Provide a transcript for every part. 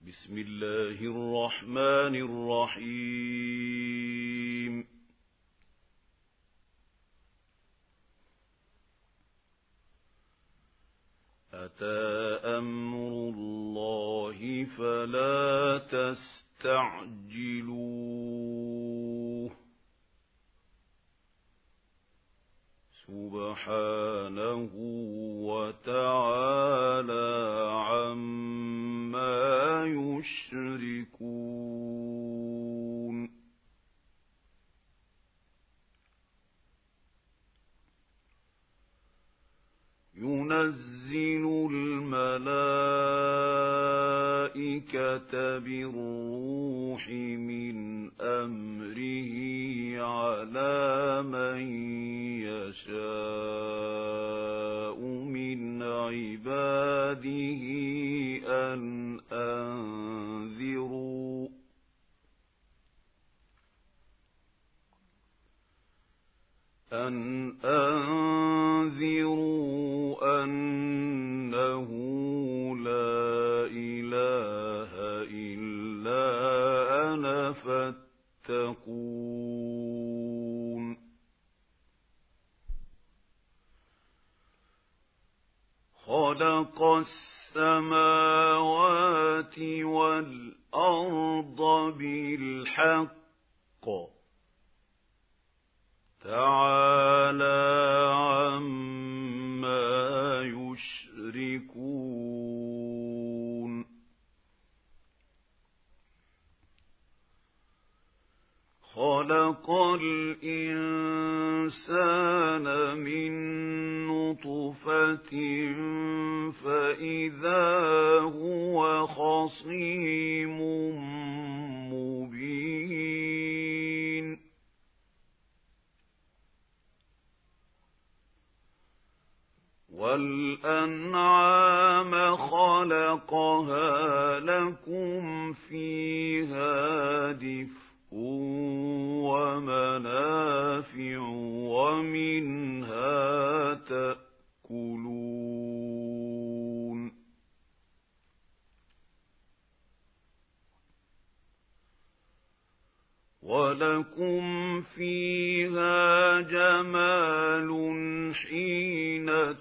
بسم الله الرحمن الرحيم أتى أمر الله فلا تستعجلوه سبحانه وتعالى عما يشركون ينزل الملائكة بالروح من أمره على من يشاء من عباده أن أنذروا أنه لا إله إلا أنا فاتقون خلق السماوات والأرض بالحق تعالى عما يشركون خلق الإنسان من نطفة فإذا هو خصيم مبين والأنعام خلقها لكم فيها دفء ومنافع ومنها تأكلون ولكم فيها جمال حين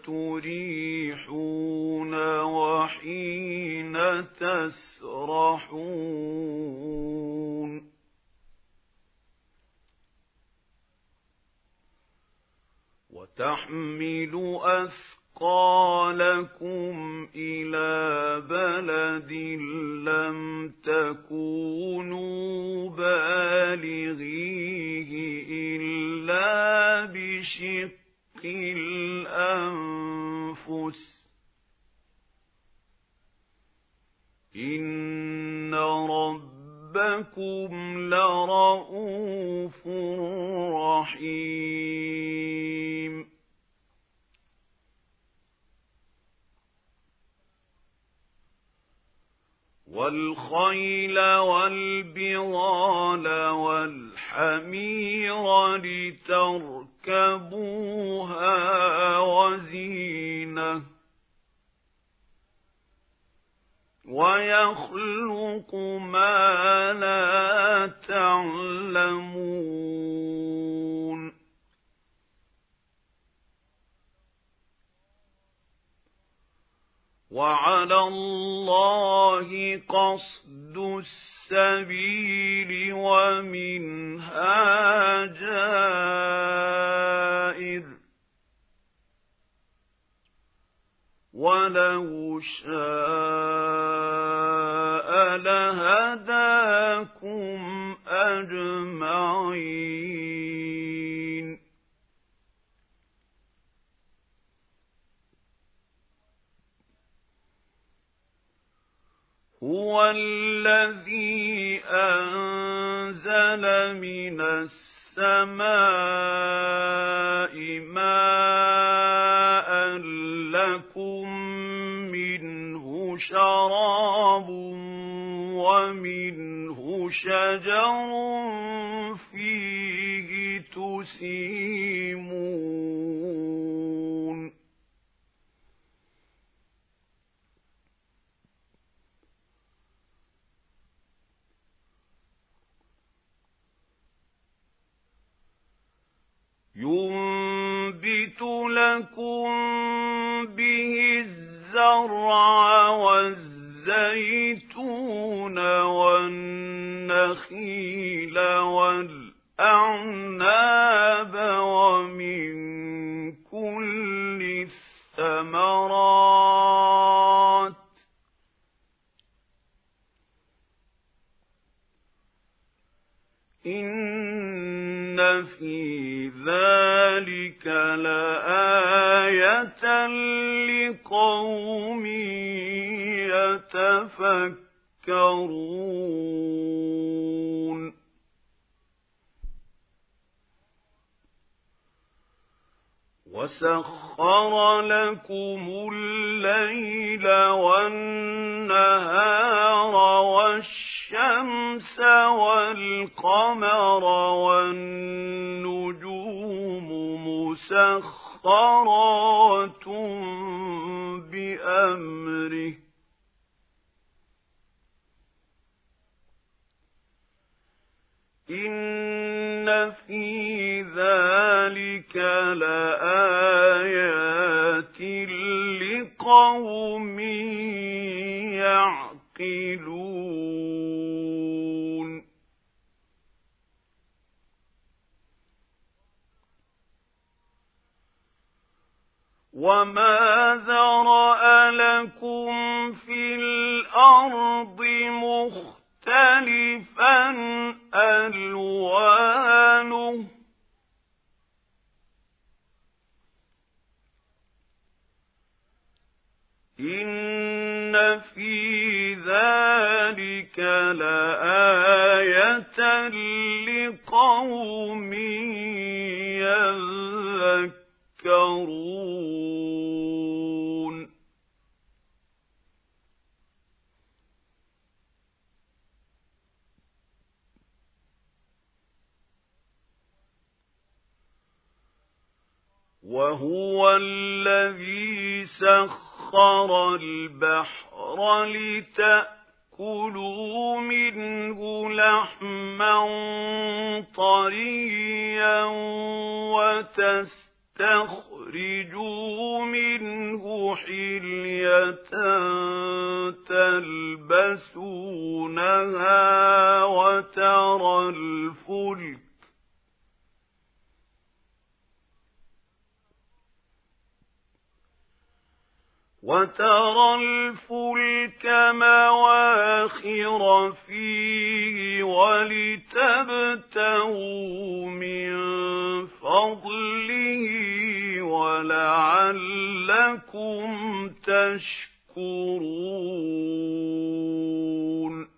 تريحون وحين تسرحون وتحمل أثقالكم إلى بلد لم تكونوا بالغيه إلا بشق الأنفس إن ربكم لرءوف رحيم والخيل والبغال والحمير لتركبوها وزينة ويخلق ما لا تعلمون وعلى الله قصد السبيل ومنها جائر ولو شاء لهداكم أجمعين هو الذي أنزل من السماء ماء لكم منه شراب ومنه شجر فيه تسيمون ينبت لكم به الزرع والزيتون والنخيل والأعناب ومن كل الثمرات إن في ذلك لآية لقوم يتفكرون وسخر لكم الليل والنهار والشمس والقمر والنجوم مسخرات بأمره إن في ذلك لآيات لقوم يعقلون وما ذرأ لكم في الأرض مختلفا ألوانه إن في ذلك لآية لقوم يذكرون وهو الذي سخر البحر لتأكلوا منه لحما طريا وتستخرجوا منه حلية تلبسونها وترى الفلك مواخر فيه ولتبتغوا من فضله ولعلكم تشكرون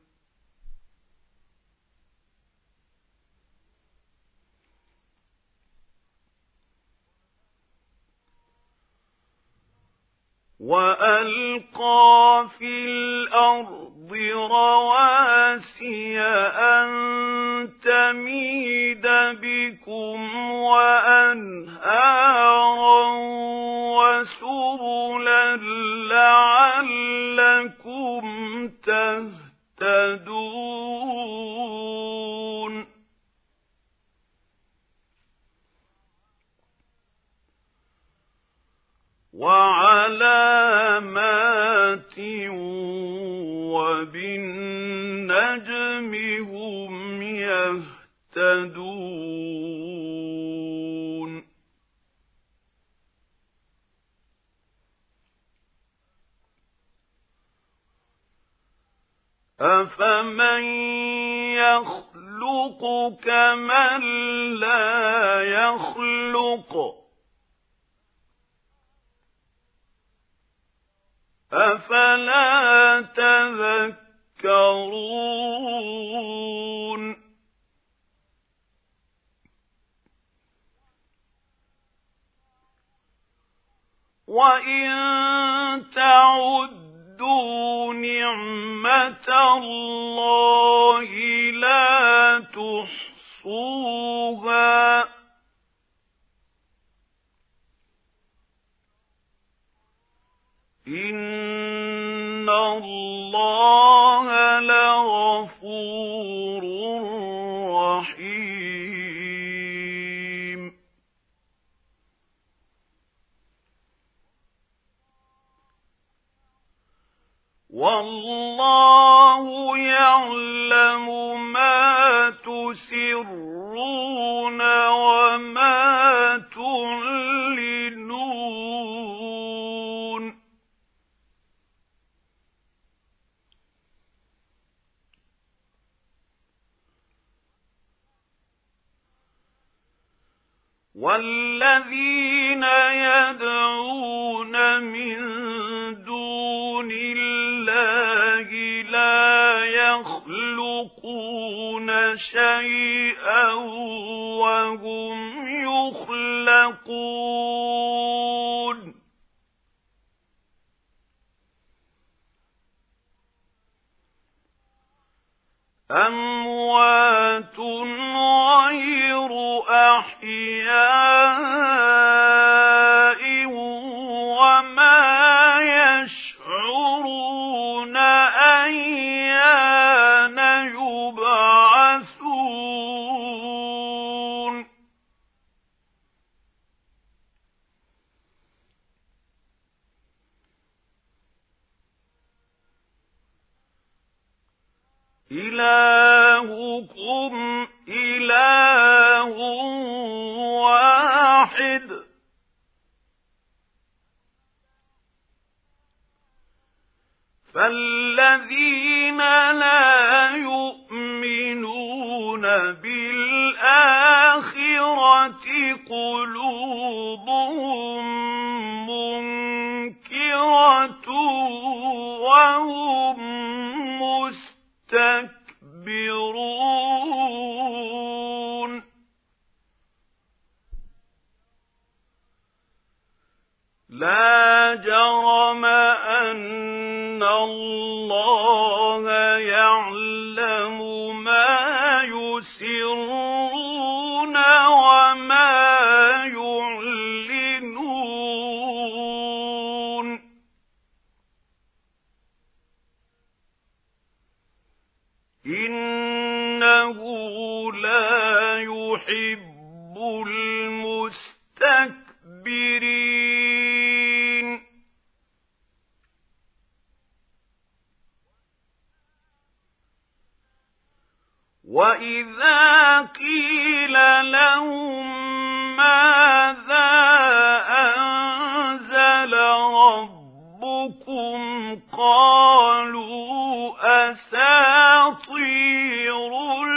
وألقى في الأرض رواسي أن تميد بكم وأنهارا وسبلا لعلكم تهتدون وعلامات وبالنجم هم يهتدون أفمن يخلق كمن لا يخلق أفلا تذكرون وإن تعدوا نعمة الله لا تحصوها إن الله لغفور رحيم والله يعلم ما تسرون وما تعلنون والذين يدعون من دون الله لا يخلقون شيئا وهم يخلقون أموات غير أحياء وما يشعرون أيان يبعثون إلهكم إله واحد فالذين لا يؤمنون بالآخرة قلوبهم منكرة وهم مستكبرون لا جرم أن الله يعلم ما يسرون وما يعلنون إنه لا يحب المستكبرين وإذا قيل لهم ماذا أنزل ربكم قالوا أساطير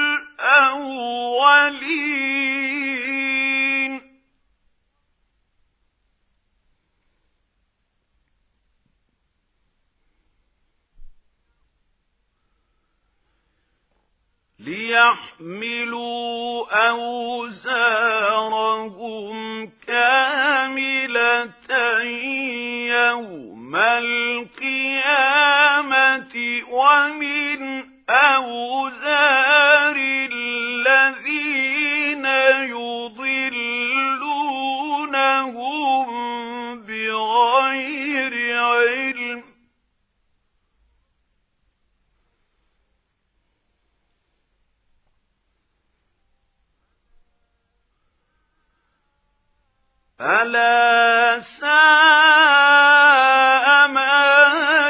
الأولين ليحملوا أوزارهم كاملة يوم القيامة ومن أوزار الذين يضلونهم بغير علم ألا ساء ما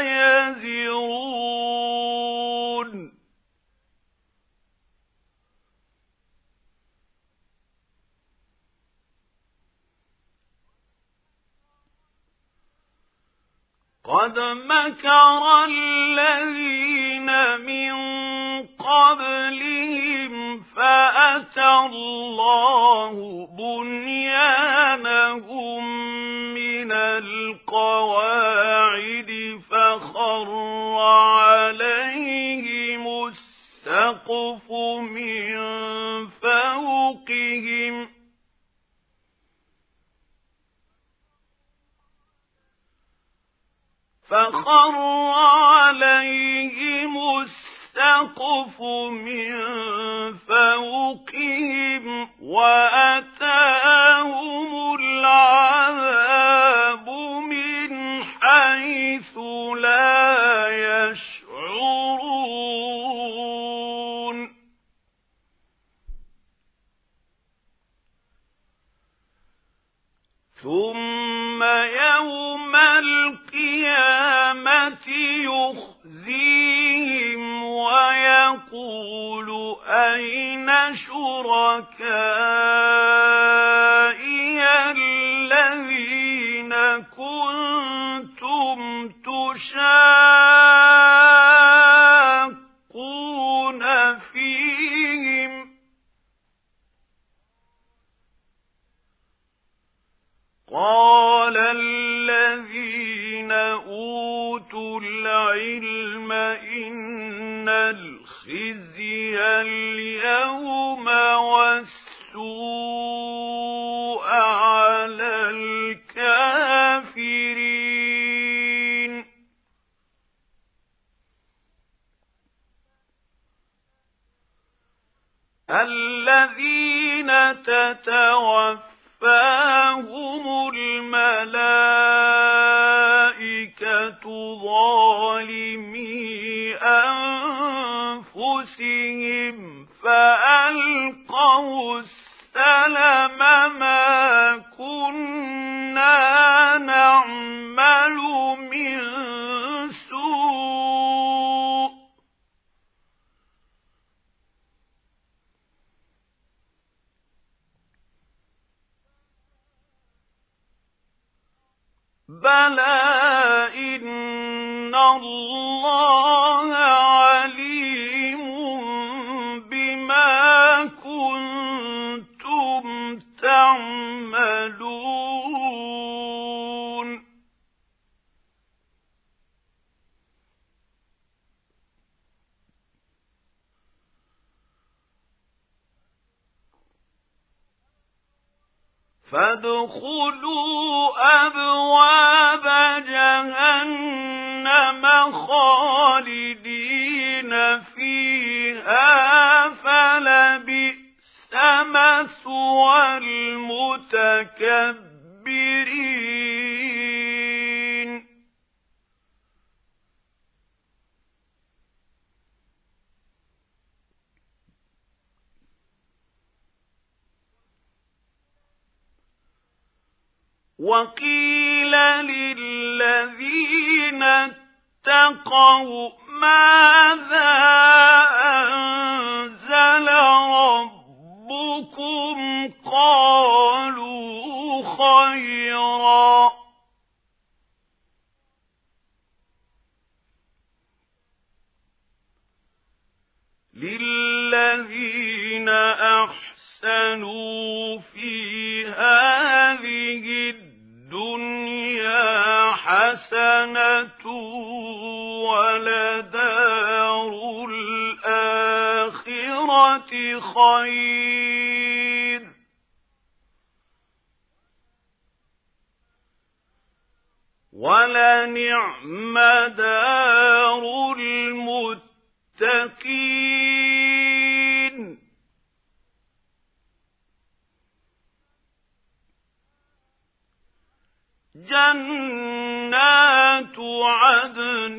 يزرون قد مكر الذين من قبلهم فأتى الله بنيانهم من القواعد فخر عليهم السقف من فوقهم السقف من فوقهم وأتاهم العذاب من حيث لا يشعرون ثم يوم القيامة يخزيهم ويقول أين شركائي الذين كنتم تشاقون فيهم قال الذين أوتوا العلم إن الخزي اليوم والسوء على الكافرين الذين تتوفاهم الملائكة ظالمي أنفسهم فألقوا السلم ما كنا نعمل من سوء بلى إن الله عليم بما كنتم تعملون فادخلوا أبواب جهنم خالدين فيها فلبئس مثوى المتكبرين وقيل للذين اتقوا ماذا أنزل ربكم قالوا خيرا للذين أحسنوا في هذه الدنيا حسنة ولدار الآخرة خير ولنعم دار المتقين جنات عدن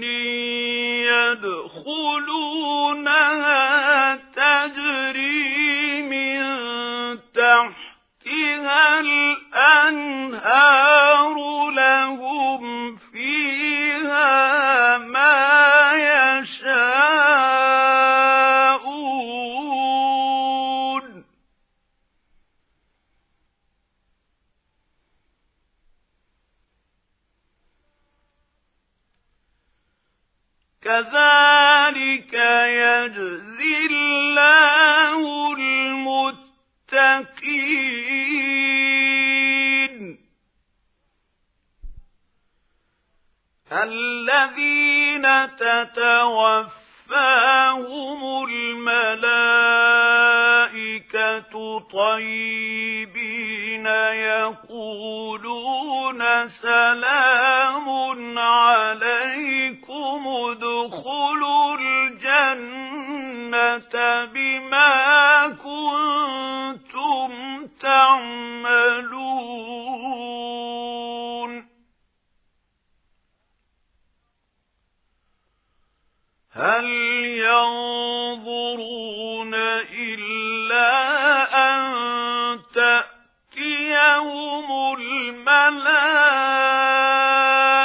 يدخلونها تجري من تحتها الأنهار لهم فيها ما يشاءون كذلك يجزي الله المتقين الذين تتوفاهم الملائكة طيبين يقولون سلام عليكم ادخلوا الجنة بما كنتم تعملون هل ينظرون إلا أن تأتيهم الملائكة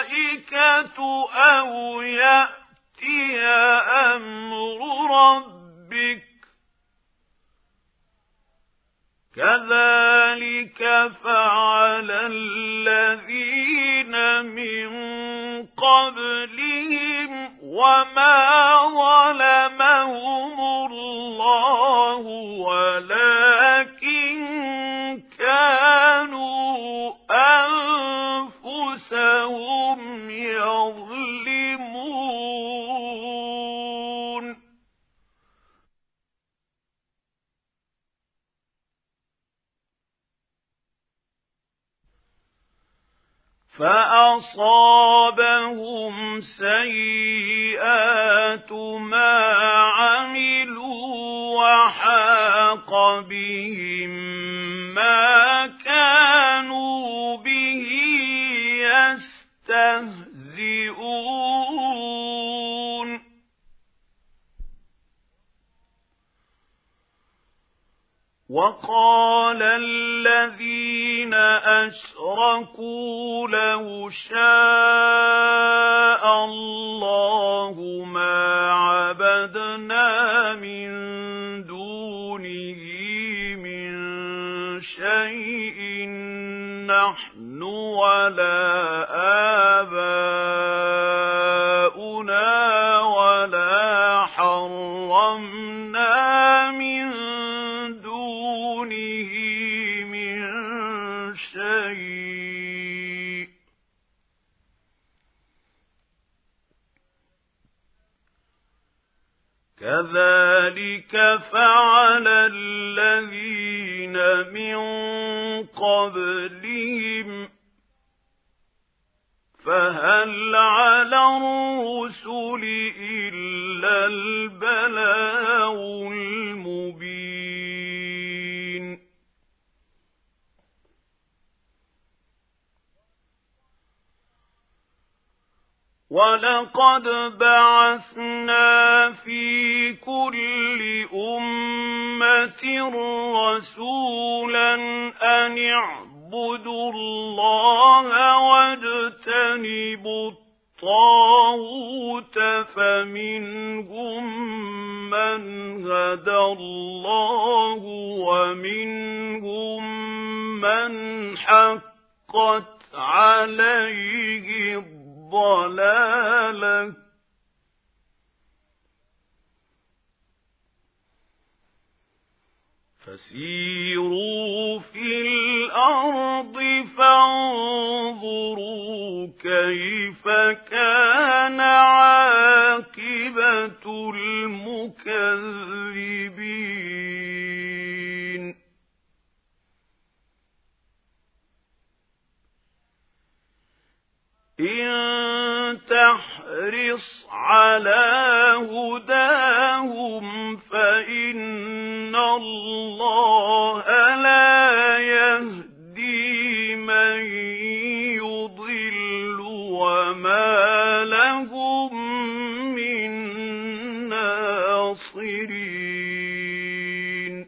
أو يأتي أمر ربك كذلك فعل الذين من قبلهم وما ظلمهم الله ولكن كانوا أنفسهم يظلمون فأصابهم سيئات ما عملوا وحاق بهم ما كانوا به يستهزئون وقال الذين أشركوا لو شاء الله ما عبدنا من دونه من شيء نحن ولا آباؤنا ولا حرمنا من دونه من شيء كذلك فعل الذين من قبلهم فهل على الرسل إلا البلاغ المبين ولقد بعثنا في كل أمة رسولا أن اعبدوا الله واجتنبوا الطاغوت فمنهم من هدى الله ومنهم من حقت عليه الضلالة فسيروا في الأرض فانظروا كيف كان عاقبة المكذبين إن تحرص على هداهم فإن الله لا يهدي من يضل وما لهم من ناصرين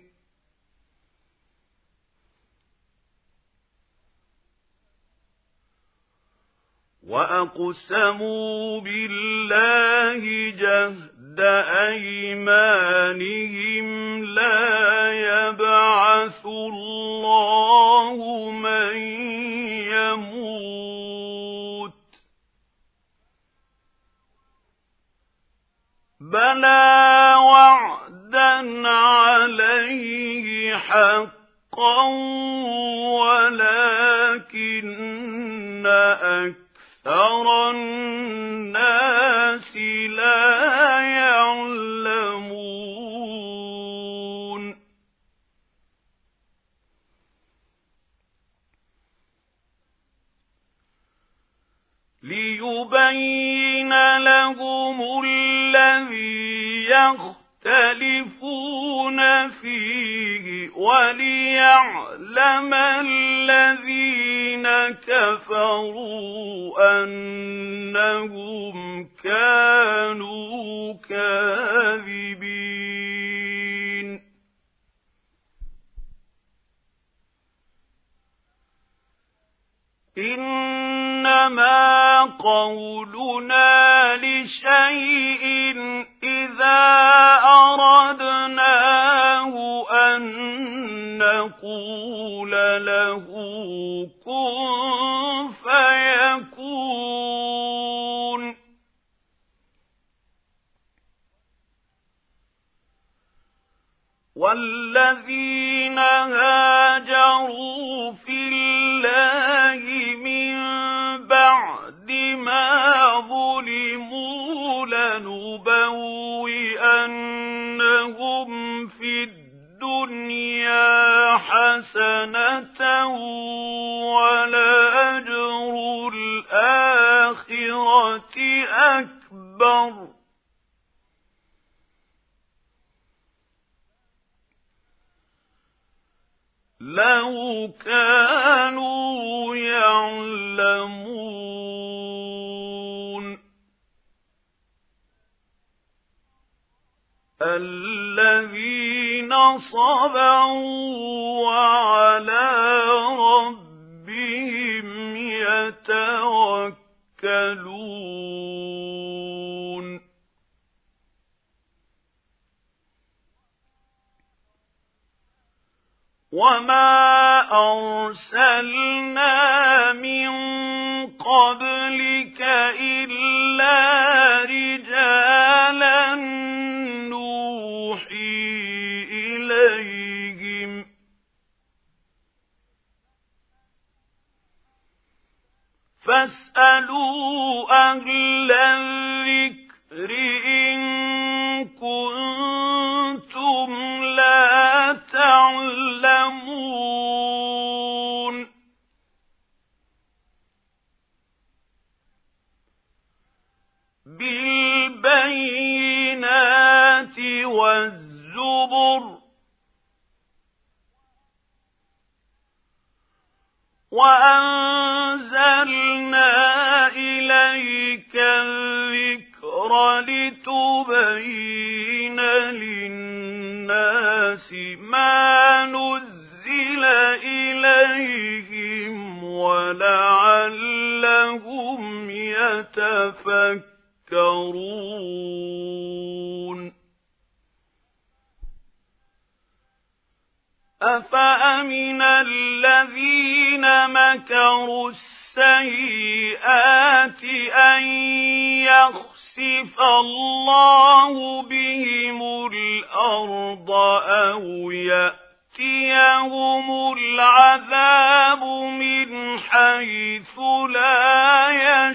وأقسموا بالله جهد أيمانهم لا يبعث الله من يموت بلى وعدا عليه حقا ولكن أكثر الناس لا يعلمون ليبين لهم الذي يختلفون فيه وليعلم الذين كفروا أنهم كانوا كاذبين إنما قَوْلُنَا لِشَيْءٍ إِذَا أَرَدْنَاهُ أَن نَّقُولَ لَهُ كُن فَيَكُونُ. وَالَّذِينَ هَاجَرُوا فِي اللَّهِ مِن بَعْدِ مَا ظُلِمُوا لَنُبَوِّئَنَّهُمْ فِي الدُّنْيَا حَسَنَةً وَلَأَجْرُ الْآخِرَةِ أَكْبَرُ لَوْ كَانُوا يَعْلَمُونَ. الَّذِينَ صَبَرُوا وَعَلَىٰ رَبِّهِمْ يَتَوَكَّلُونَ. وَمَا أَرْسَلْنَا مِن قَبْلِكَ إِلَّا رِجَالًا نُّوحِي إِلَيْهِمْ ۚ فَاسْأَلُوا أَهْلَ الذِّكْرِ إِن كُنتُمْ لَا تَعْلَمُونَ. بِالْبَيِّنَاتِ وَالزُّبُرِ وَأَنزَلْنَا إِلَيْكَ الذِّكْرَ لِتُبَيِّنَ لِلنَّاسِ مَا نُزِّلَ إِلَيْهِمْ وَلَعَلَّهُمْ يَتَفَكَّرُونَ. أَفَأَمِنَ الَّذِينَ مَكَرُوا السَّيِّئَاتِ أَن يَخْسِفَ اللَّهُ بِهِمُ الْأَرْضَ أَوْ يَأْتِيَهُمُ الْعَذَابُ مِنْ حَيْثُ لَا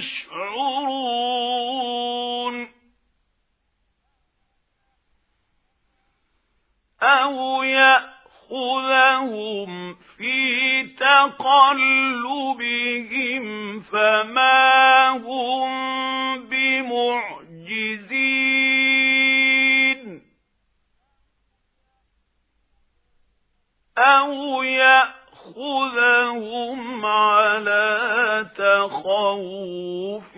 يَشْعُرُونَ. أَوْ يَأْخُذَهُمْ فِي تَقَلُّبِهِمْ فَمَا هُمْ بِمُعْجِزِينَ. أَوْ يَأْخُذَهُمْ عَلَىٰ تَخَوُّفٍ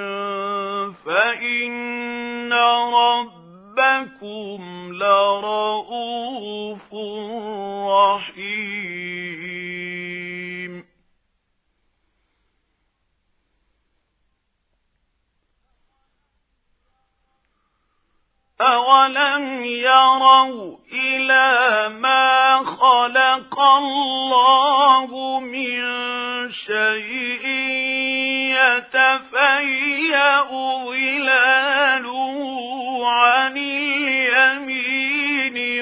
فَإِنَّ رَبَّكُمْ لَرَءُوفٌ رَحِيمٌ. أَوَلَمْ يَرَوْا إِلَىٰ مَا خَلَقَ اللَّهُ مِن شَيْءٍ يَتَفَيَّأُ ظِلَالُهُ عَنِ الْيَمِينِ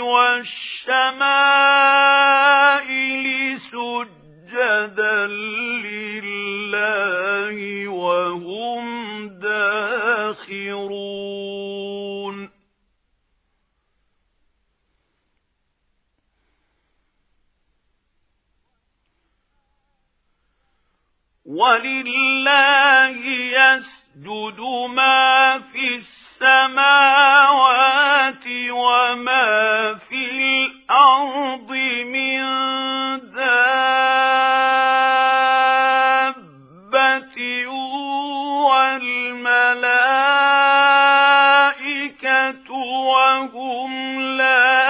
وَالشَّمَائِلِ سُجَّدًا لِّلَّهِ وَهُمْ دَاخِرُونَ. وَلِلَّهِ يَسْجُدُ مَا فِي السَّمَاوَاتِ وَمَا فِي الْأَرْضِ مِن دَابَّةٍ وَالْمَلَائِكَةُ وَهُمْ لَا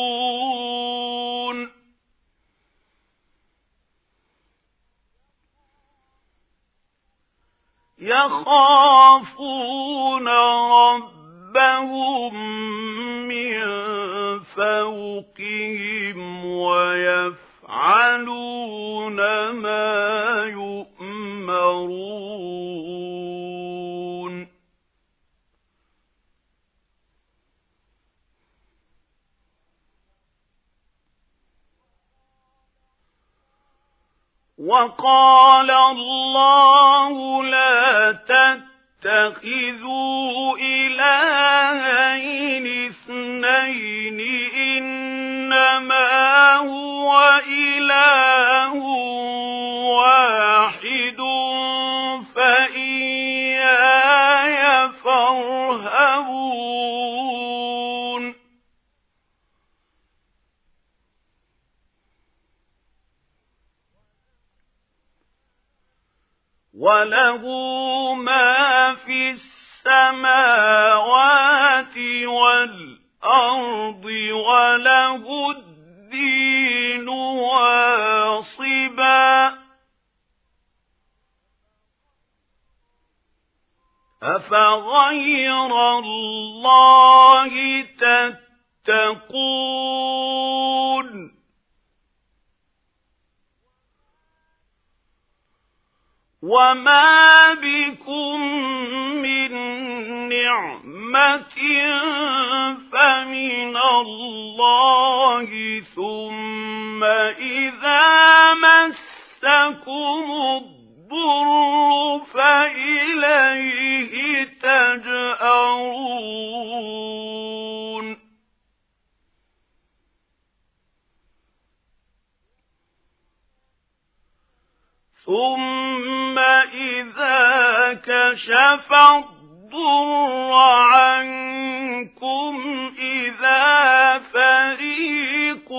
يَسْتَكْبِرُونَ. يخافون ربهم من فوقهم ويفعلون ما يؤمرون وقال الله لا تتخذوا إلهين اثنين إنما هو إله واحد فإياي فارهبون وله ما في السماوات والأرض وله الدين واصبا أفغير الله تتقون وما بكم من نعمة فمن الله ثم إذا مسكم الضر فإليه تجأرون ثم إذا كشف الضر عنكم إذا فريق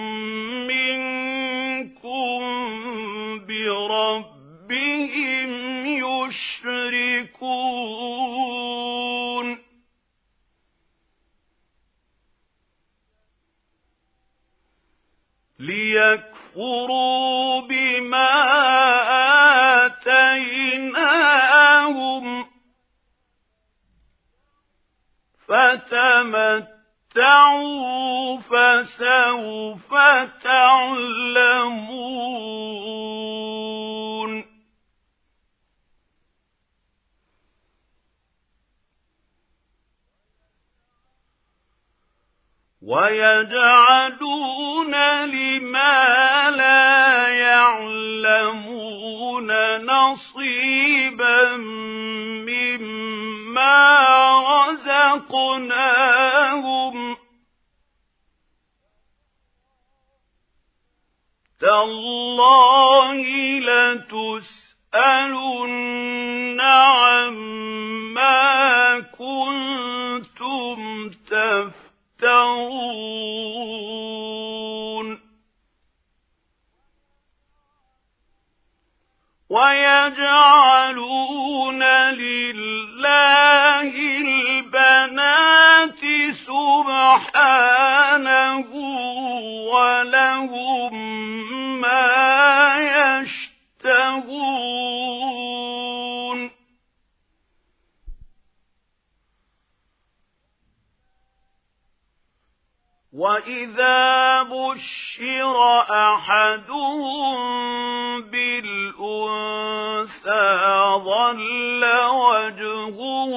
منكم بربهم يشركون ليكفروا بما آتيناهم فتمتعوا فسوف تعلمون ويجعلون لما لا يعلمون نصيبا مما رزقناهم تالله لتسألن عما كنتم تفترون ويجعلون لله البنات سبحانه ولهم ما يشتهون وإذا بشر أحدهم بالأنثى ظل وجهه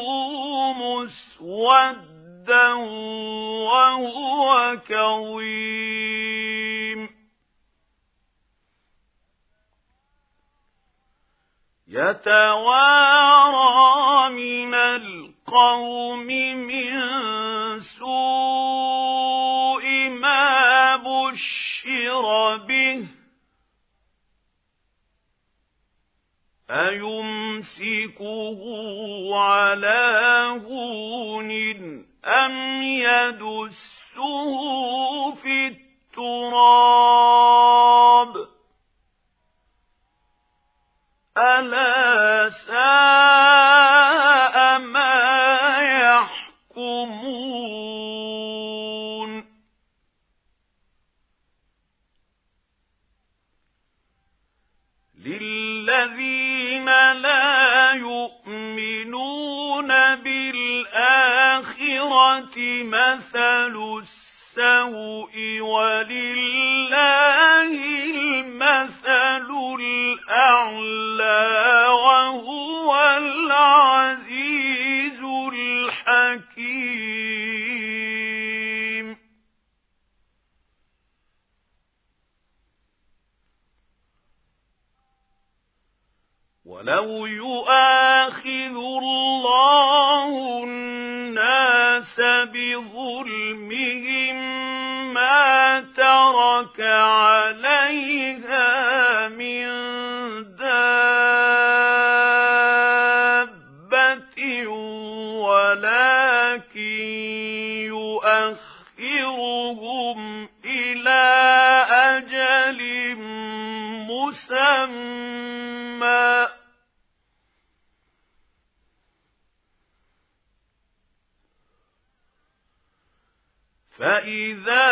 مسودا وهو كظيم يتوارى من القوم من سوء ما بشر به أيمسكه على هون أم يدسه في التراب ألا ساء ما يحكمون للذين لا يؤمنون بِالْآخِرَةِ مَثَلُ السَّوْءِ وَلِلَّهِ الْمَثَلُ الْأَعْلَى وَهُوَ الْعَزِيزُ الْحَكِيمُ. وَلَوْ يُؤَاخِذُ اللَّهُ النَّاسَ بِظُلْمِهِم مَّا تَرَكَ عَلَيْهَا مِن دَابَّةٍ وَلَٰكِن يُؤَخِّرُهُمْ إِلَىٰ أَجَلٍ مُّسَمًّى فَإِذَا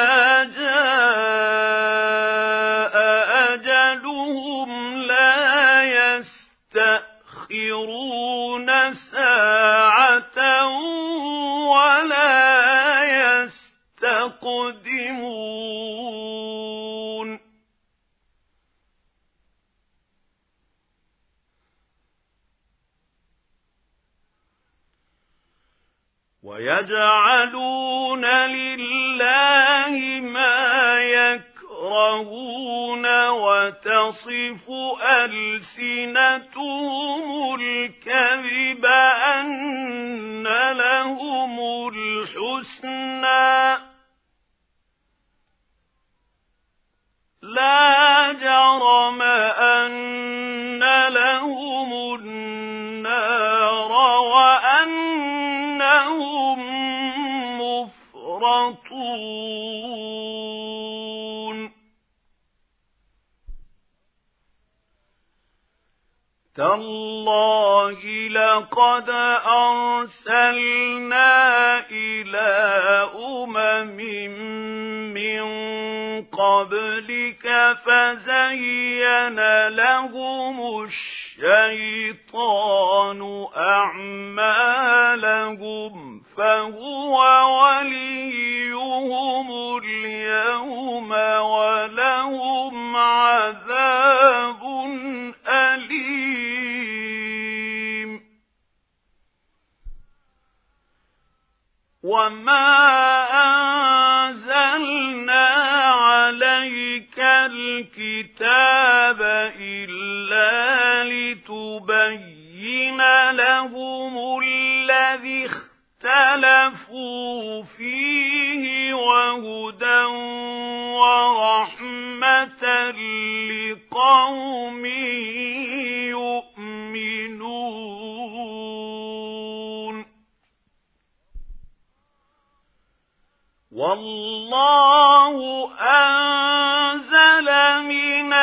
جَاءَ أَجَلُهُمْ لَا يَسْتَأْخِرُونَ سَاعَةً وَلَا يَسْتَقْدِمُونَ. وَيَجْعَلُونَ لِلَّهِ مَا يَكْرَهُونَ وَتَصِفُ أَلْسِنَتُهُمُ الْكَذِبَ أَنَّ لَهُمُ الْحُسْنَىٰ لَا جَرَمَ أَنَّ لَهُمُ النَّارَ وَأَنَّهُم مُّفْرَطُونَ. تَاللَّهِ لَقَدْ أَرْسَلْنَا إِلَىٰ أُمَمٍ مِّن قَبْلِكَ فَزَيَّنَ لَهُمُ الشَّيْطَانُ أَعْمَالَهُمْ فَهُوَ وَلِيُّهُمُ الْيَوْمَ وَلَهُمْ عَذَابٌ أَلِيمٌ. وَمَا أَنزَلْنَا عَلَيْكَ الْكِتَابَ إِلَّا لِتُبَيِّنَ لَهُمُ الَّذِي اخْتَلَفُوا فِيهِ وَهُدًى وَرَحْمَةً لِّقَوْمٍ يُؤْمِنُونَ. وَاللَّهُ أَنزَلَ مِنَ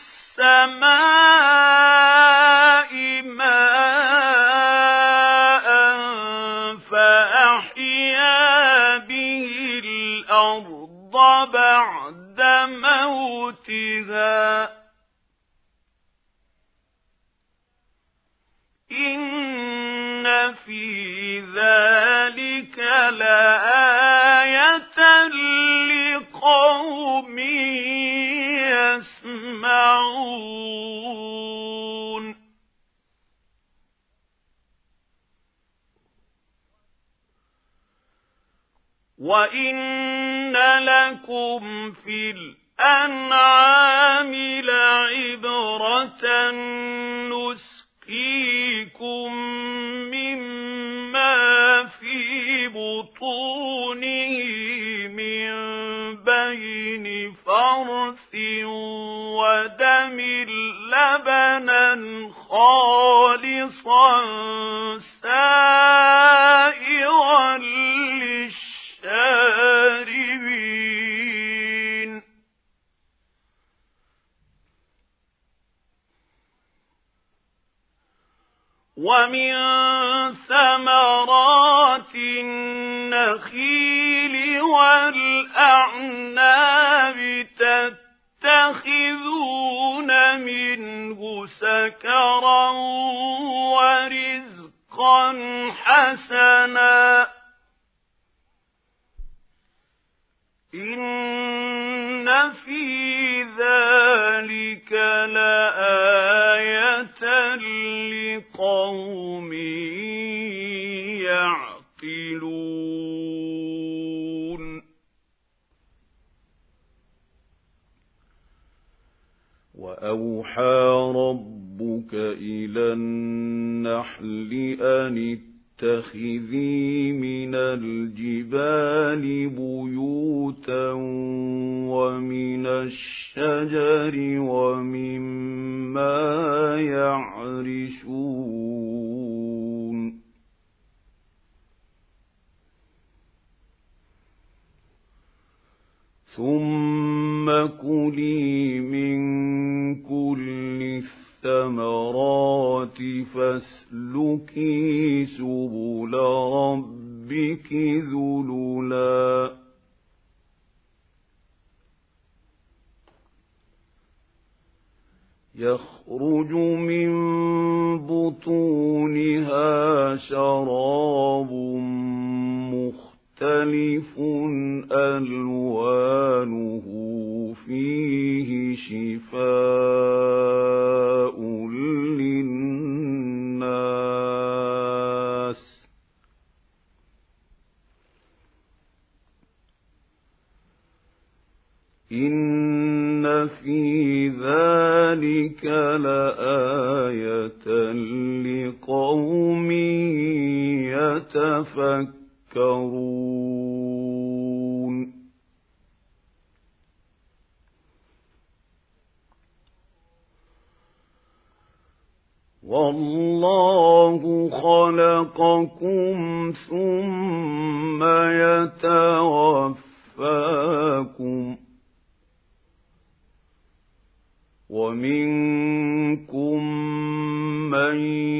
السَّمَاءِ مَاءً فَأَحْيَا بِهِ الْأَرْضَ بَعْدَ مَوْتِهَا إِنَّ فِي ذَلِكَ لَآيَةً لِقَوْمٍ يَسْمَعُونَ. وَإِنَّ لَكُمْ فِي الْأَنْعَامِ لَعِبْرَةً نُسْقِيكُم مِّمَّا فِي بُطُونِهِ مِن بَيْنِ فَرْثٍ وَدَمٍ لَّبَنًا خَالِصًا سَائِغًا لِّلشَّارِبِينَ. وَمِن ثَمَرَاتِ النَّخِيلِ وَالْأَعْنَابِ تَتَّخِذُونَ مِنْهُ سَكَرًا وَرِزْقًا حسنا إن في ذلك لآية لقوم يعقلون وأوحى ربك إلى النحل أن اتخذي من الجبال بيوتا ومن الشجر ومما يعرشون ثم كلي من كل الثمرات فاسلكي سبل ربك ذللا يخرج من بطونها شراب مختلف ألوانه فيه شفاء للناس إن في ذلك لآية لقوم يتفكرون والله خلقكم ثم يتوفاكم ومنكم من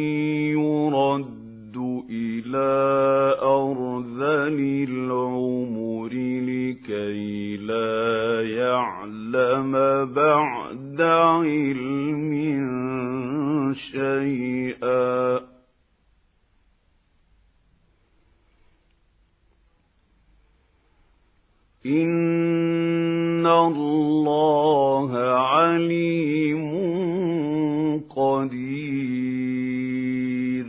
يرد إلى أرذل العمر لكي لا يعلم بعد علم شيئا إن الله عليم قدير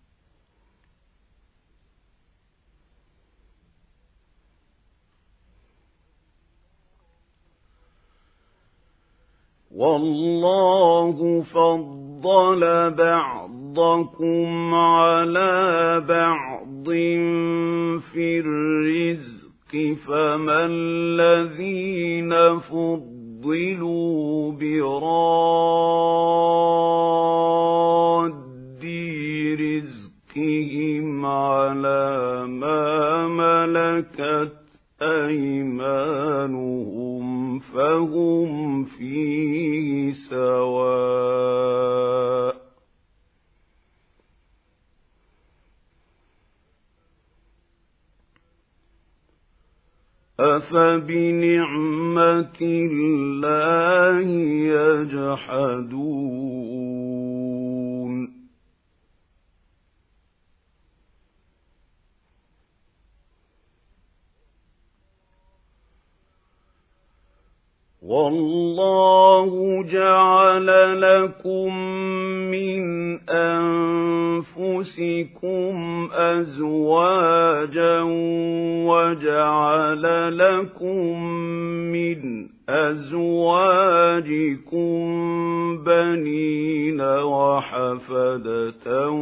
والله فضل بعضكم على بعض في الرزق فما الذين فضلوا براد رزقهم على ما ملكت أيمانهم فهم فيه سواء أفبنعمة الله يجحدون والله جعل لكم من أنفسكم أزواجا وجعل لكم من أزواجكم بنين وحفدة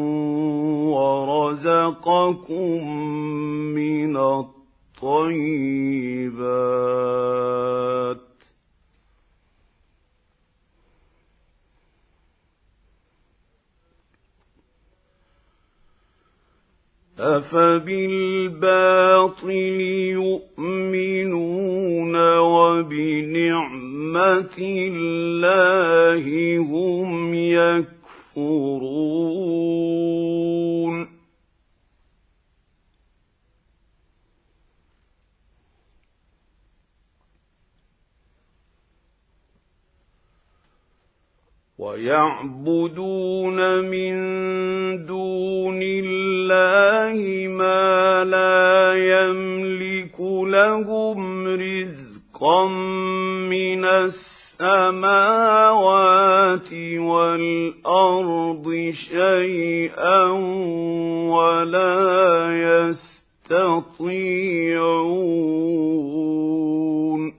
ورزقكم من الطيبات أفبالباطل يؤمنون وبنعمة الله هم يكفرون ويعبدون من دون الله ما لا يملك لهم رزقا من السماوات والأرض شيئا ولا يستطيعون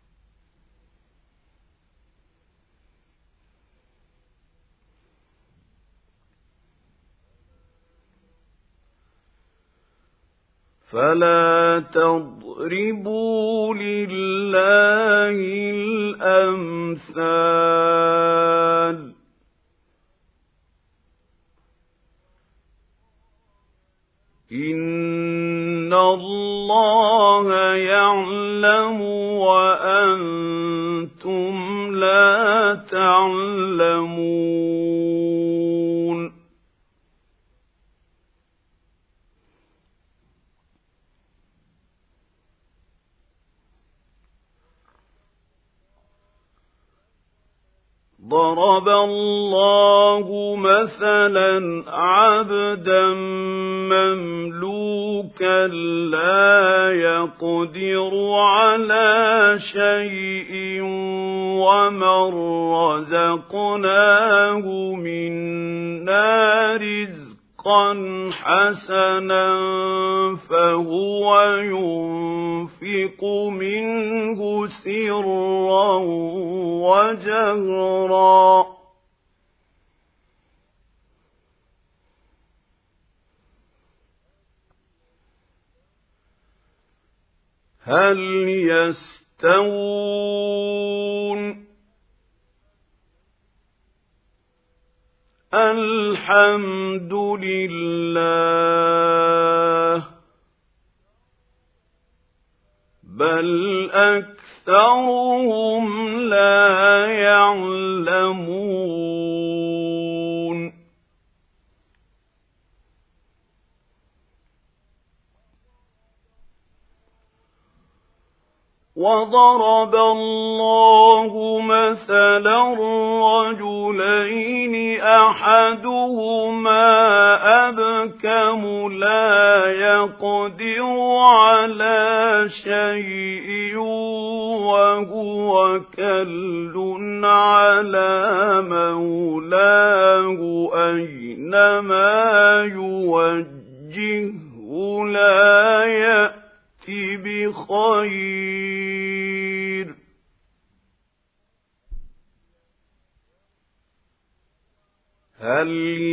فلا تضربوا لله الأمثال إن الله يعلم وأنتم لا تعلمون ضرب الله مثلا عبدا مملوكا لا يقدر على شيء ومن رزقناه منا رزقا حسنا فهو ينفق منه سرا وجهرا هل يستوون الحمد لله بل أكثرهم لا يعلمون وضرب الله مثلا رجلين أحدهما أبكم لا يقدر على شيء وهو كل على مولاه أينما يوجهه لا يأتي بخير هل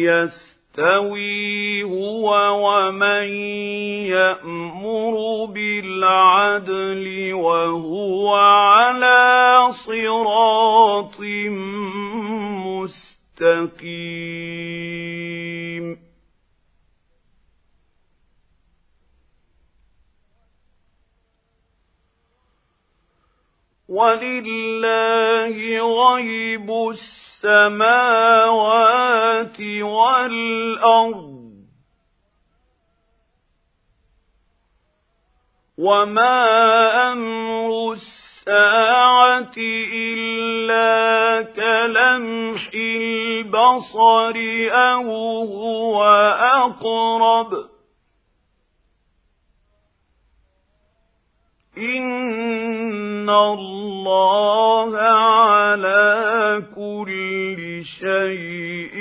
يستوي هو ومن يأمر بالعدل وهو على صراط مستقيم ولله غيب السماوات والأرض وما أمر الساعة إلا كلمح البصر أو هو أقرب إن الله على كل شيء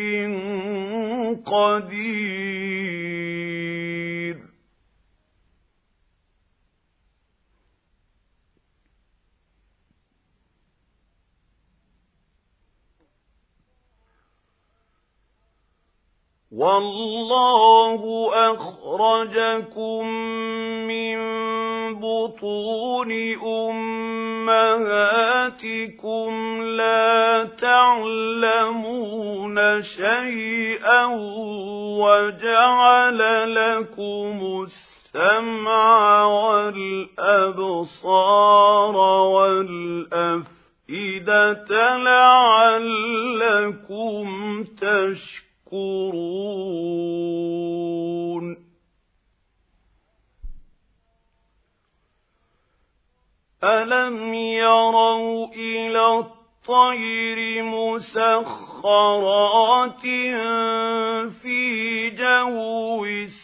قدير والله أخرجكم من بطون أمهاتكم لا تعلمون شيئا وجعل لكم السمع والأبصار والأفئدة لعلكم تشكرون ألم يروا إلى الطير مسخرات مسخرات في جو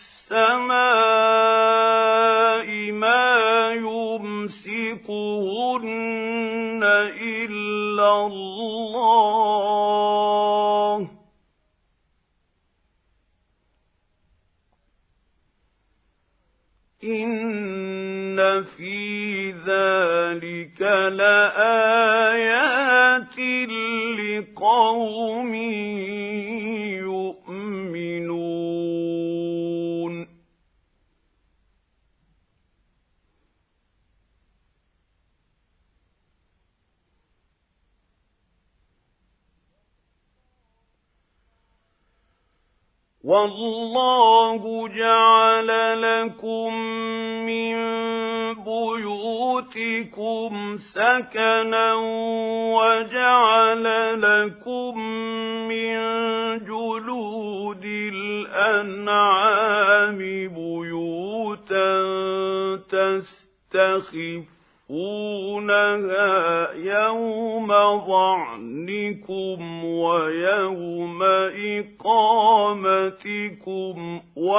السماء ما يمسكهن إلا الله إن في ذلك لآيات لقوم يؤمنون والله جعل لكم من بيوتكم سكنا وجعل لكم من جلود الأنعام بيوتا تستخفونها يوم ظعنكم ويوم إقامتكم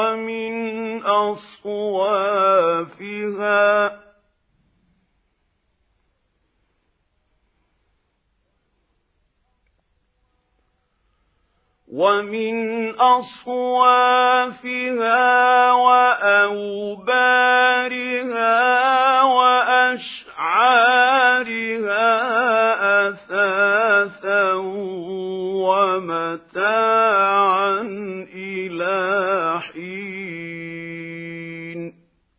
ومن أصوافها وأوبارها وأشعارها أثاثا ومتاعا إلى حين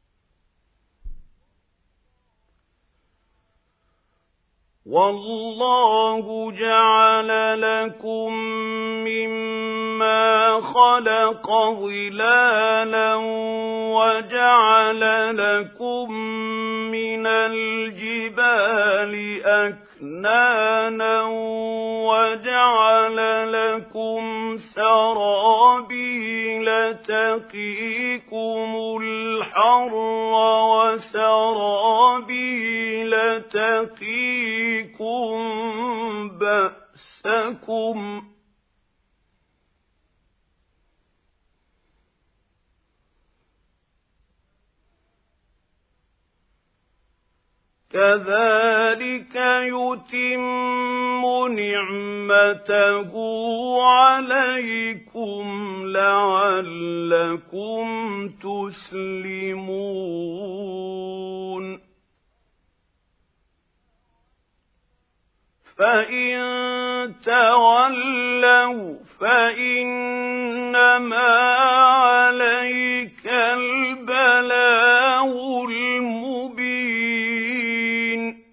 والله جعل لكم مما خلق ظلالا وجعل لكم من الجبال أكنانا وجعل لكم سرابيل تقيكم الحر وسرابيل تقيكم بأسكم كذلك يتم نعمته عليكم لعلكم تسلمون فإن تولوا فإنما عليك البلاغ المبين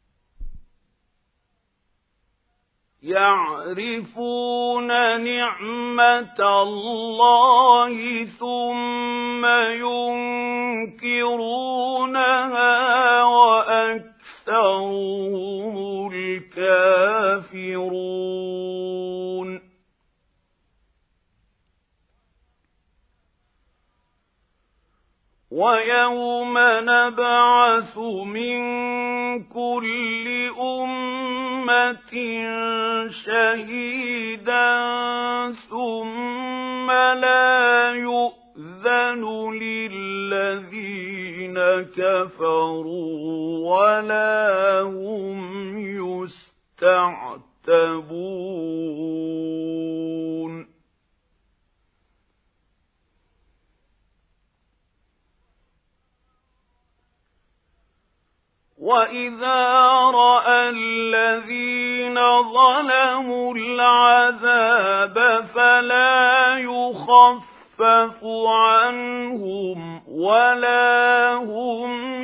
يعرفون نعمة الله ثم ينكرونها وأكثرهم الكافرون ويوم نبعث من كل أمة شهيدا ثم لا يؤذن للذين كفروا ولا هم يستعتبون وَإِذَا رَأَى الَّذِينَ ظَلَمُوا الْعَذَابَ فَلَا يُخَفَّفُ عَنْهُمْ وَلَا هُمْ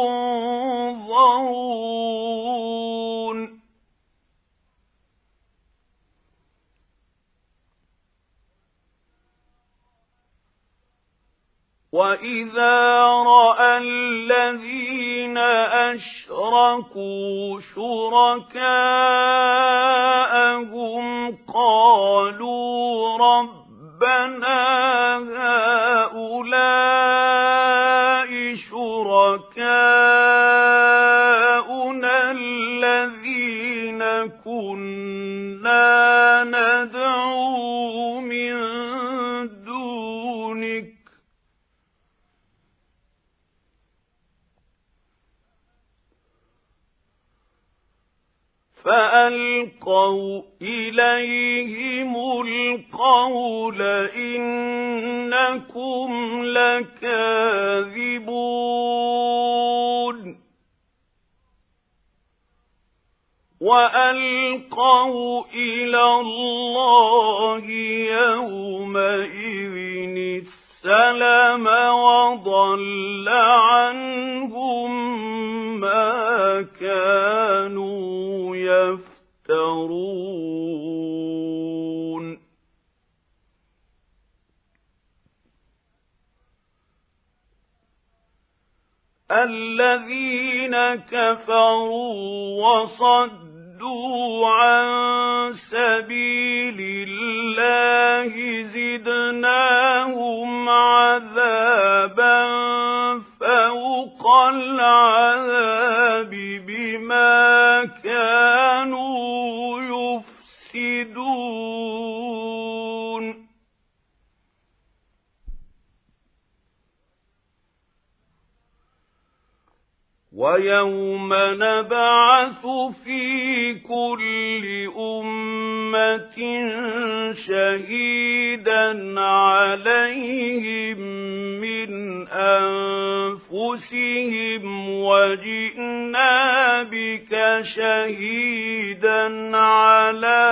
يُنظَرُونَ وَإِذَا رَأَى الَّذِينَ أَشْرَكُوا شُرَكَاءَهُمْ قَالُوا رَبَّنَا هَؤُلَاءِ شُرَكَاؤُنَا الَّذِينَ كُنَّا فألقوا إليهم القول إنكم لكاذبون وألقوا إلى الله يومئذ السلم وضل عنهم ما كانوا يفترون الذين كفروا وصدوا عن سبيل الله زدناهم عذابا فوق العذاب بما كانوا يفسدون ويوم نبعث في كل أمة شهيدا عليهم من أنفسهم وجئنا بك شهيدا على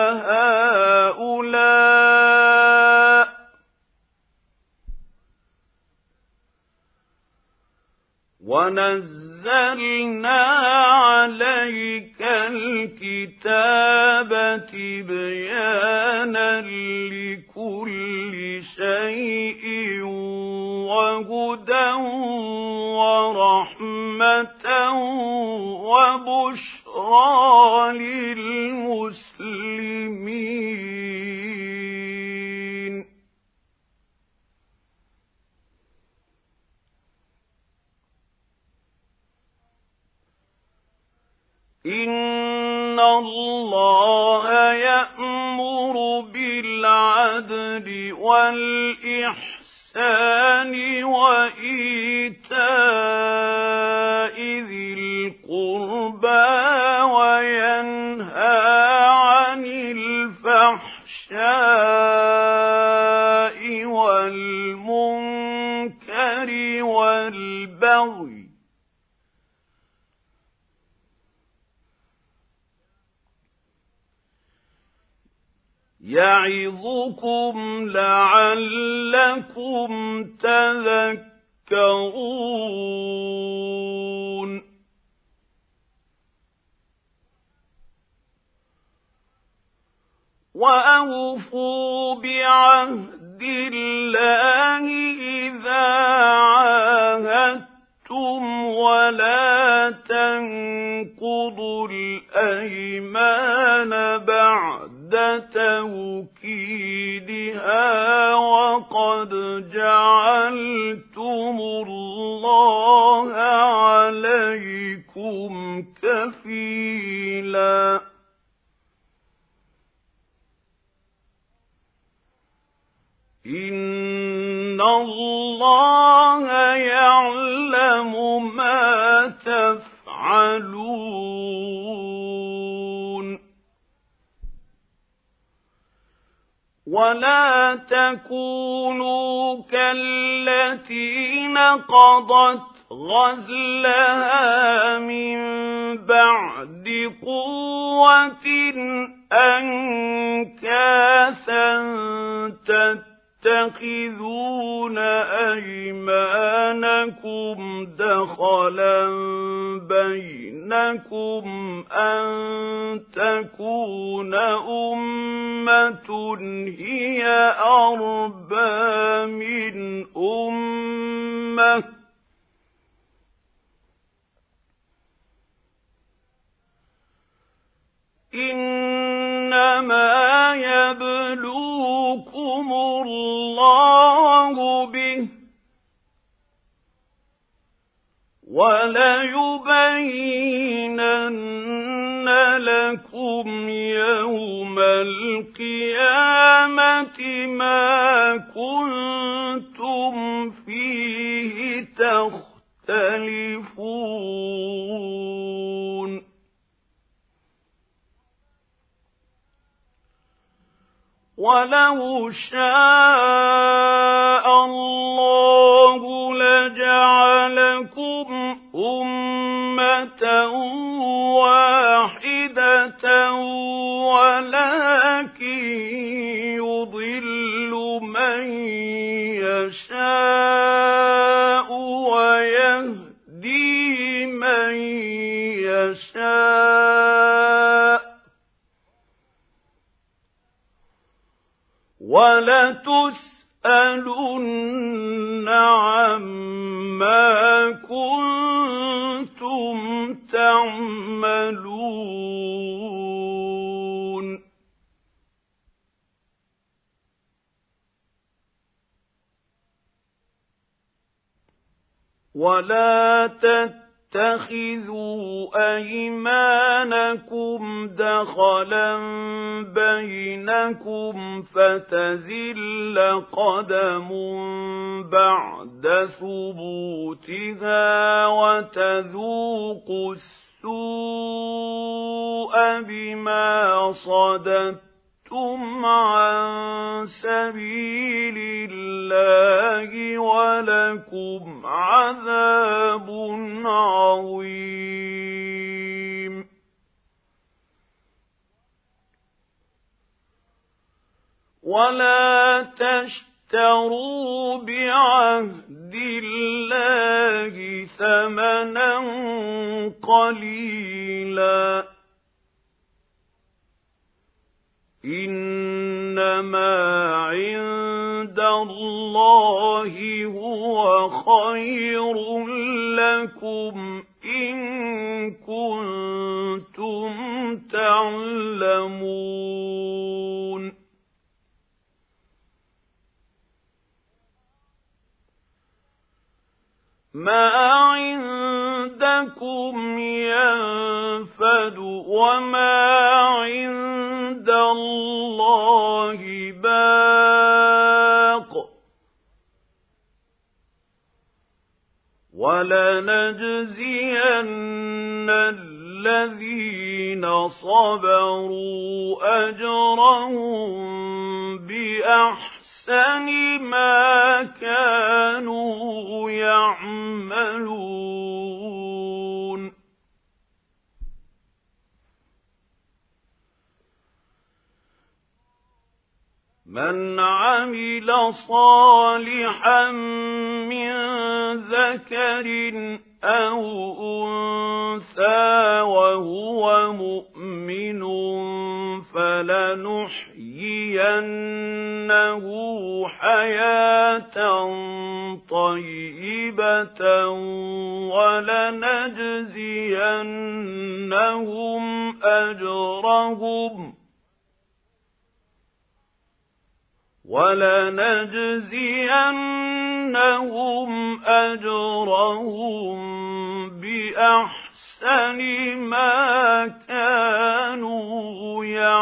هؤلاء ونزلنا عليك الكتاب تبيانا لكل شيء وهدى ورحمة وبشرى للمسلمين إن الله يأمر بالعدل والإحسان وإيتاء ذي القربى وينهى عن الفحشاء والمنكر والبغي يعظكم لعلكم تذكرون وأوفوا بعهد الله إذا عاهدتم ولا تنقضوا الأيمان بعد توكيدها وقد جعلتم الله عليكم كفيلا إن الله يعلم ما تفعلون ولا تكونوا كالتي نقضت غزلها من بعد قوة أنكاثا تتخذون أيمانكم دخلا بينكم أن تكون أمة هي أربى من أمة إنما يبلوكم الله به وليبينن لكم يوم القيامة ما كنتم فيه تختلفون وَلَوْ شَاءَ اللَّهُ لَجَعَلَكُمْ أُمَّةً وَاحِدَةً وَلَكِن يُضِلُّ مَن يَشَاءُ وَيَهْدِي مَن يَشَاءُ وَلَتُسْأَلُنَّ عَمَّا كُنتُمْ تَعْمَلُونَ وَلَا تَتَّخِذُوا أَيْمَانَكُمْ دَخَلًا بَيْنَكُمْ فَتَزِلَّ قَدَمٌ بَعْدَ ثُبُوتِهَا وَتَذُوقُوا السُّوءَ بِمَا صَدَدتُّمْ عَن سَبِيلِ اللَّهِ وَلَكُمْ عَذَابٌ عَظِيمٌ وَلَا تَشْتَرُوا بِعَهْدِ اللَّهِ ثَمَنًا قَلِيلًا إِنَّمَا عِندَ اللَّهِ هُوَ خَيْرٌ لَّكُمْ إِن كُنتُمْ تَعْلَمُونَ مَا عِندَكُمْ يَنفَدُ وَمَا عِندَ اللَّهِ بَاقٍ وَلَنَجْزِيَنَّ الَّذِينَ صَبَرُوا أَجْرَهُم بِأَحْسَنِ مَا كَانُوا يَعْمَلُونَ مَنْ عَمِلَ صَالِحًا مِّن ذَكَرٍ أَوْ أُنثَىٰ وَهُوَ مُؤْمِنٌ فَلَنُحْيِيَنَّهُ حَيَاةً طَيِّبَةً وَلَنَجْزِيَنَّهُمْ أَجْرَهُم بِأَحْسَنِ مَا كَانُوا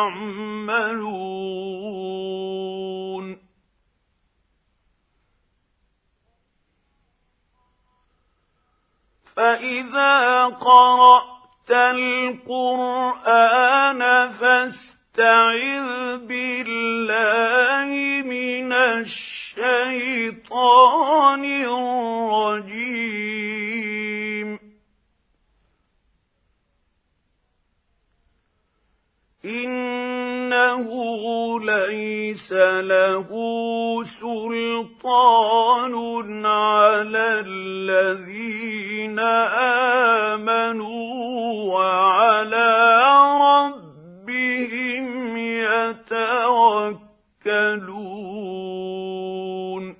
يَعْمَلُونَ فَإِذَا قَرَأْتَ الْقُرْآنَ فَاسْتَعِذْ بِاللَّهِ مِنَ الشَّيْطَانِ الرَّجِيمِ إِنَّهُ لَيْسَ لَهُ سُلْطَانٌ عَلَى الَّذِينَ آمَنُوا وَعَلَىٰ رَبِّهِمْ يَتَوَكَّلُونَ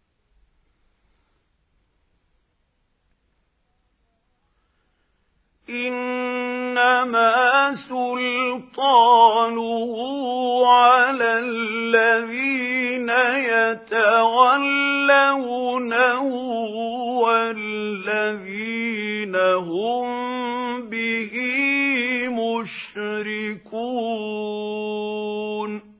إِنَّمَا سُلْطَانُهُ عَلَى الَّذِينَ يَتَوَلَّوْنَهُ وَالَّذِينَ هُم بِهِ مُشْرِكُونَ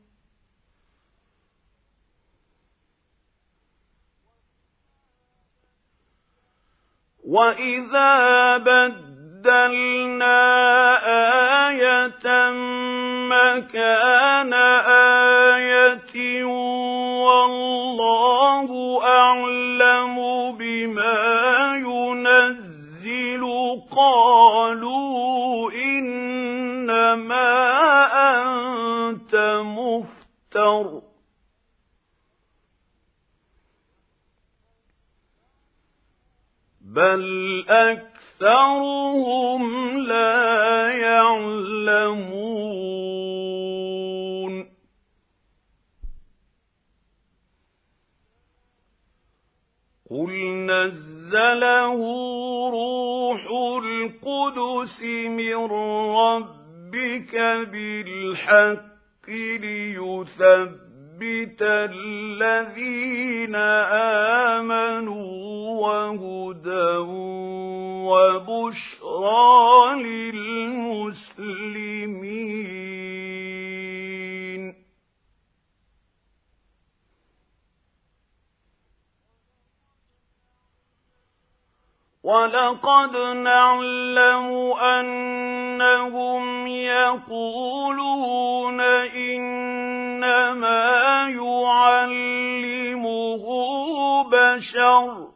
وَإِذَا بَدَّلْنَا آيَةً مَّكَانَ آيَةٍ والله أعلم بما ينزل قالوا إنما أنت مفتر بل أكثرهم لا يعلمون قل نزله روح القدس من ربك بالحق ليثبت الذين آمنوا وهدى وبشرى للمسلمين ولقد نعلم أنهم يقولون إنما يعلمه بشر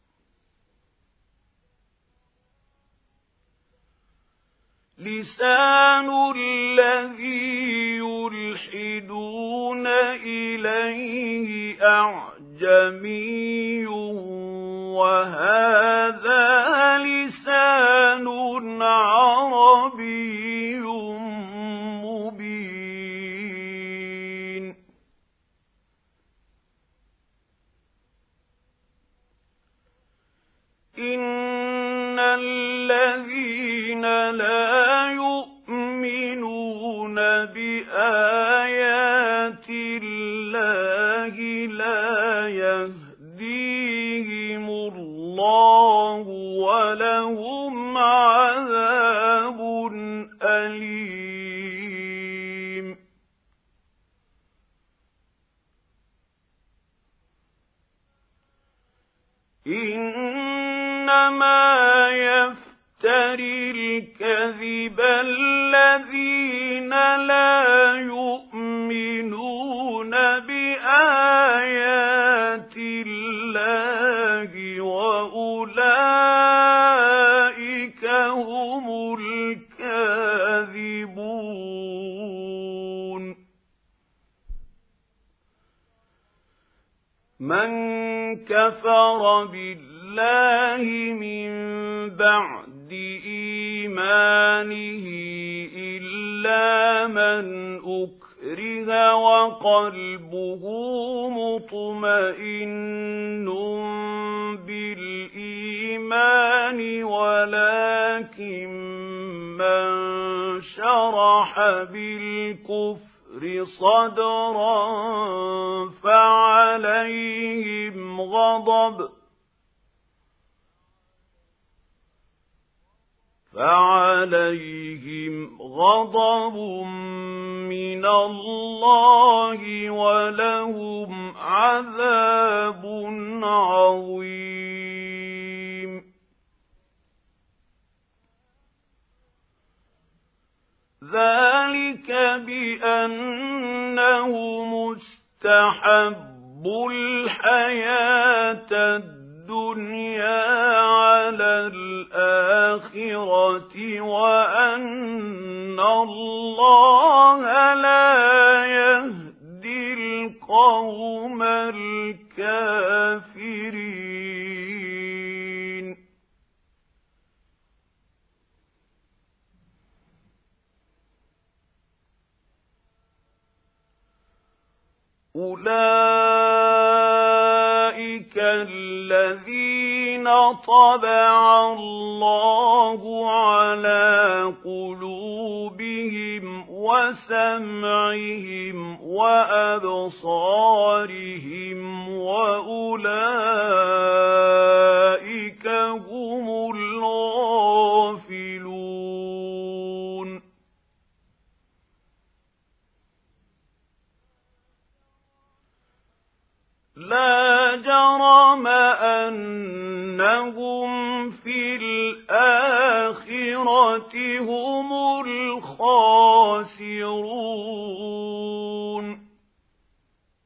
لسان الذي يلحدون إليه أعجمي وهذا لسان عربي مبين إن الذين لا يؤمنون بآيات الله لا يهديهم الله ولهم عذاب أليم إنما يفتري الكذب الذين لا يؤمنون بآيات الله وأولئك هم الكاذبون من كفر بالله من بعد إيمانه إلا من أكره وقلبه مطمئن بالإيمان ولكن من شرح بالكفر صدرا فعليهم غضب من الله ولهم عذاب عظيم ذلك بأنه مستحب الحياة الدنيا على الآخرة وأن الله لا يهدي القوم الكافرين أولئك الذين طبع الله على قلوبهم وسمعهم وأبصارهم وأولئك هم الغافلون لا جرم أنهم في الآخرة هم الخاسرون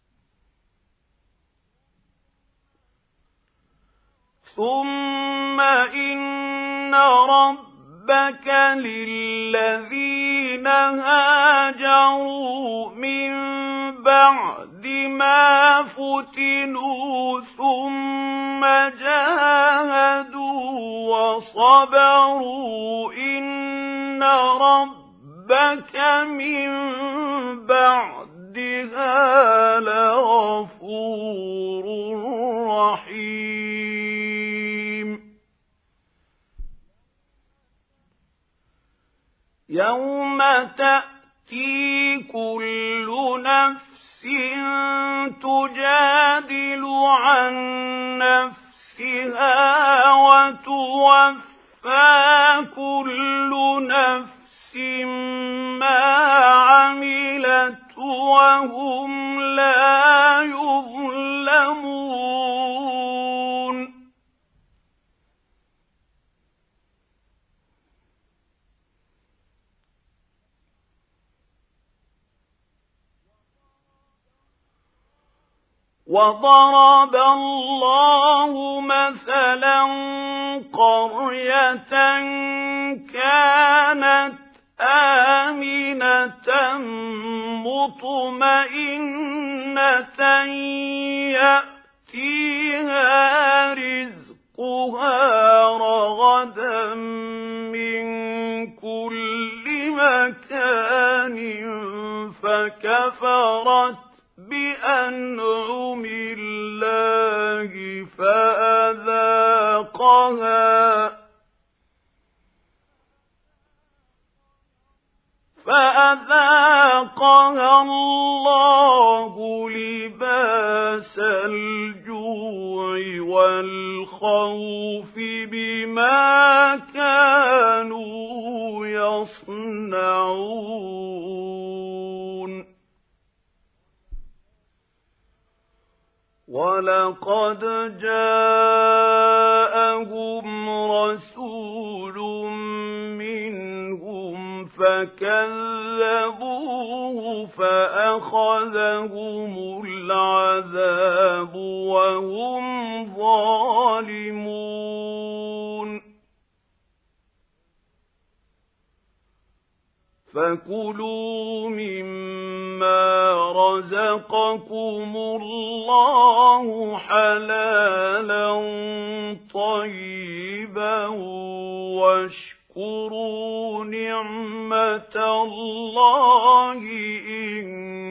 ثم إن ربك للذين هاجروا من بعد ما فتنوا ثم جاهدوا وصبروا إن ربك من بعدها لغفور رحيم يوم تأتي كل نفس تجادل عن نفسها وتوفى كل نفس ما عملت وهم لا يظلمون وضرب الله مثلا قرية كانت آمنة مطمئنة يأتيها رزقها رغدا من كل مكان فكفرت بأنعم الله فأذاقها الله لباس الجوع والخوف بما كانوا يصنعون ولقد جاءهم رسول منهم فكذبوه فأخذهم العذاب وهم ظالمون فكلوا مما رزقكم الله حلالا طيبا واشكروا نعمة الله إن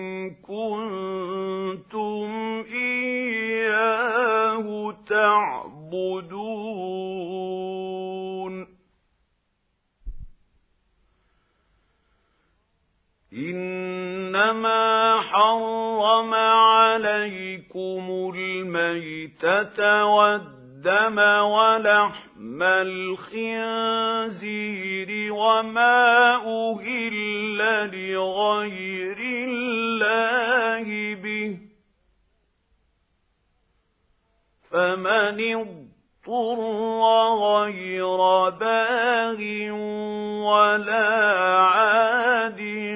كنتم إياه تعبدون إنما حرم عليكم الميتة والدم ولحم الخنزير وما أهل لغير الله به فمن اضطر غير باغ ولا عاد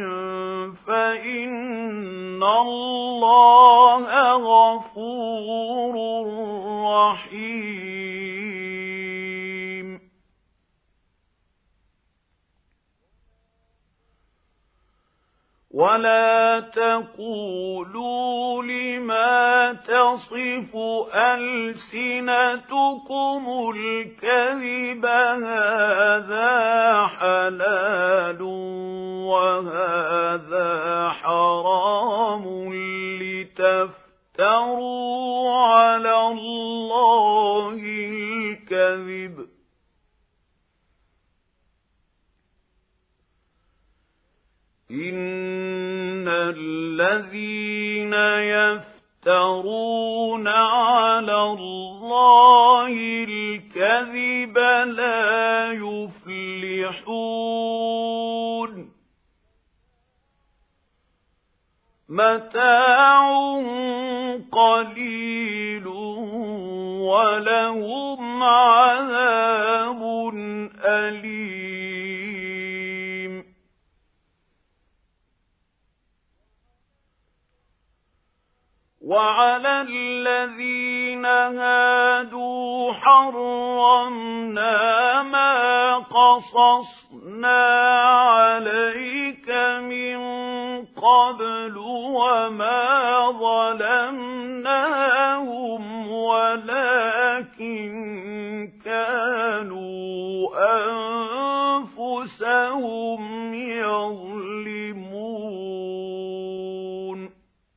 فإن الله غفور رحيم ولا تقولوا لما تصف ألسنتكم الكذب هذا حلال وهذا حرام لتفتروا على الله الكذب إن الذين يفترون على الله الكذب لا يفلحون متاع قليل ولهم عذاب أليم وعلى الذين هادوا حرمنا ما قصصنا عليك من قبل وما ظلمناهم ولكن كانوا أنفسهم يظلمون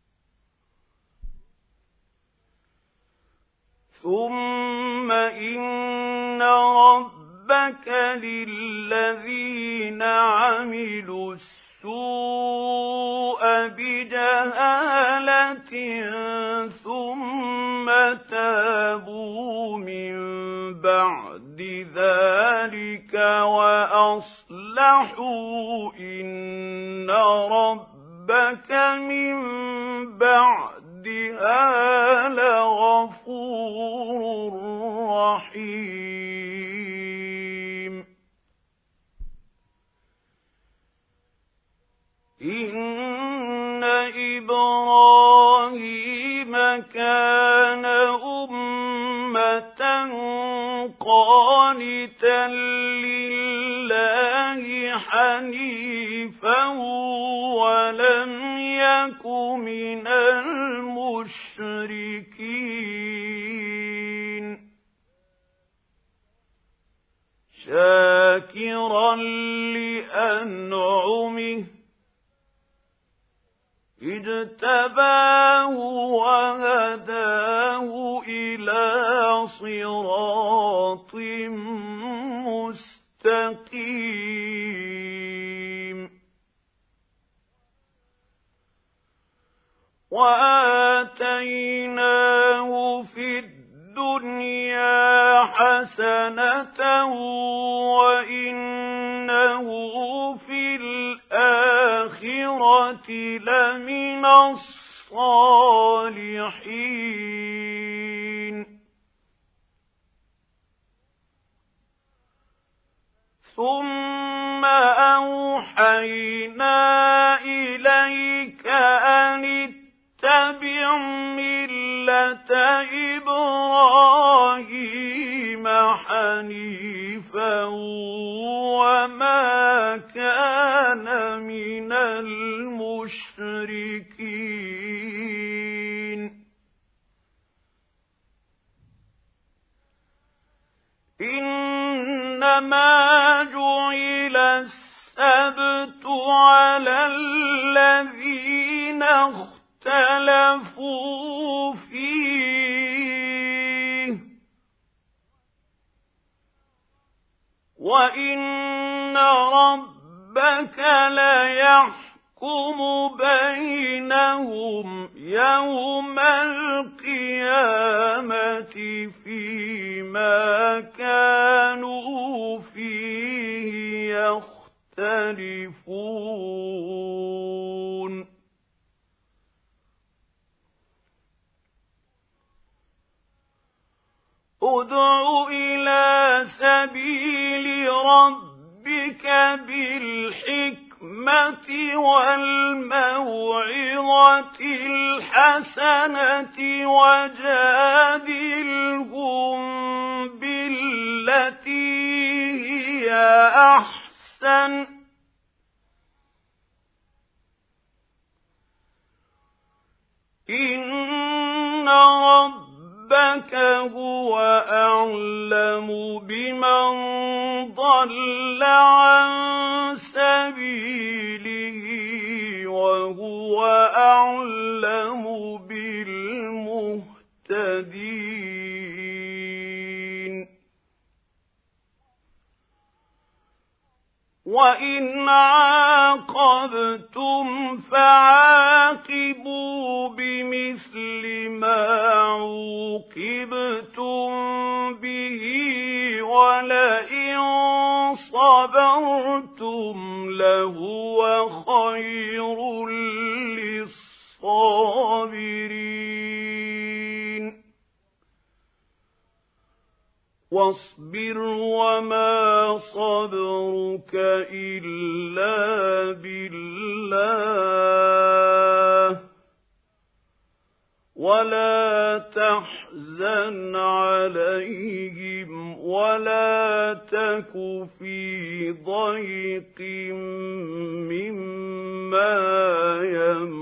ثم إن ربك للذين عملوا السوء بجهالة ثم تابوا من بعد ذلك وأصلحوا إن ربك من بعدها لغفور رحيم إن إبراهيم كان أمة قانتا لله حنيفا ولم يك من المشركين شاكرا لأنعمه اجتباه وهداه إلى صراط مستقيم وآتيناه في الدنيا حسنة وإنه في الآخرة لمن الصالحين ثم أوحينا إليك أن اتبع ملة إبراهيم حنيفا وما كان من المشركين إنما جعل السبت على الذين اختلفوا فيه وإن ربك ليحكم بينهم يوم القيامة فيما كانوا فيه يختلفون ادع إلى سبيل ربك بالحكمة والموعظة الحسنة وجادلهم بالتي هي أحسن إن ربك هو أعلم بمن ضل عن سبيله وهو أعلم بالمهتدين وإن عاقبتم فعاقبوا بمثل ما عوقبتم به ولئن صبرتم لهو خير للصابرين واصبر وما صبرك إلا بالله ولا تحزن عليهم ولا تك في ضيق مما يمكرون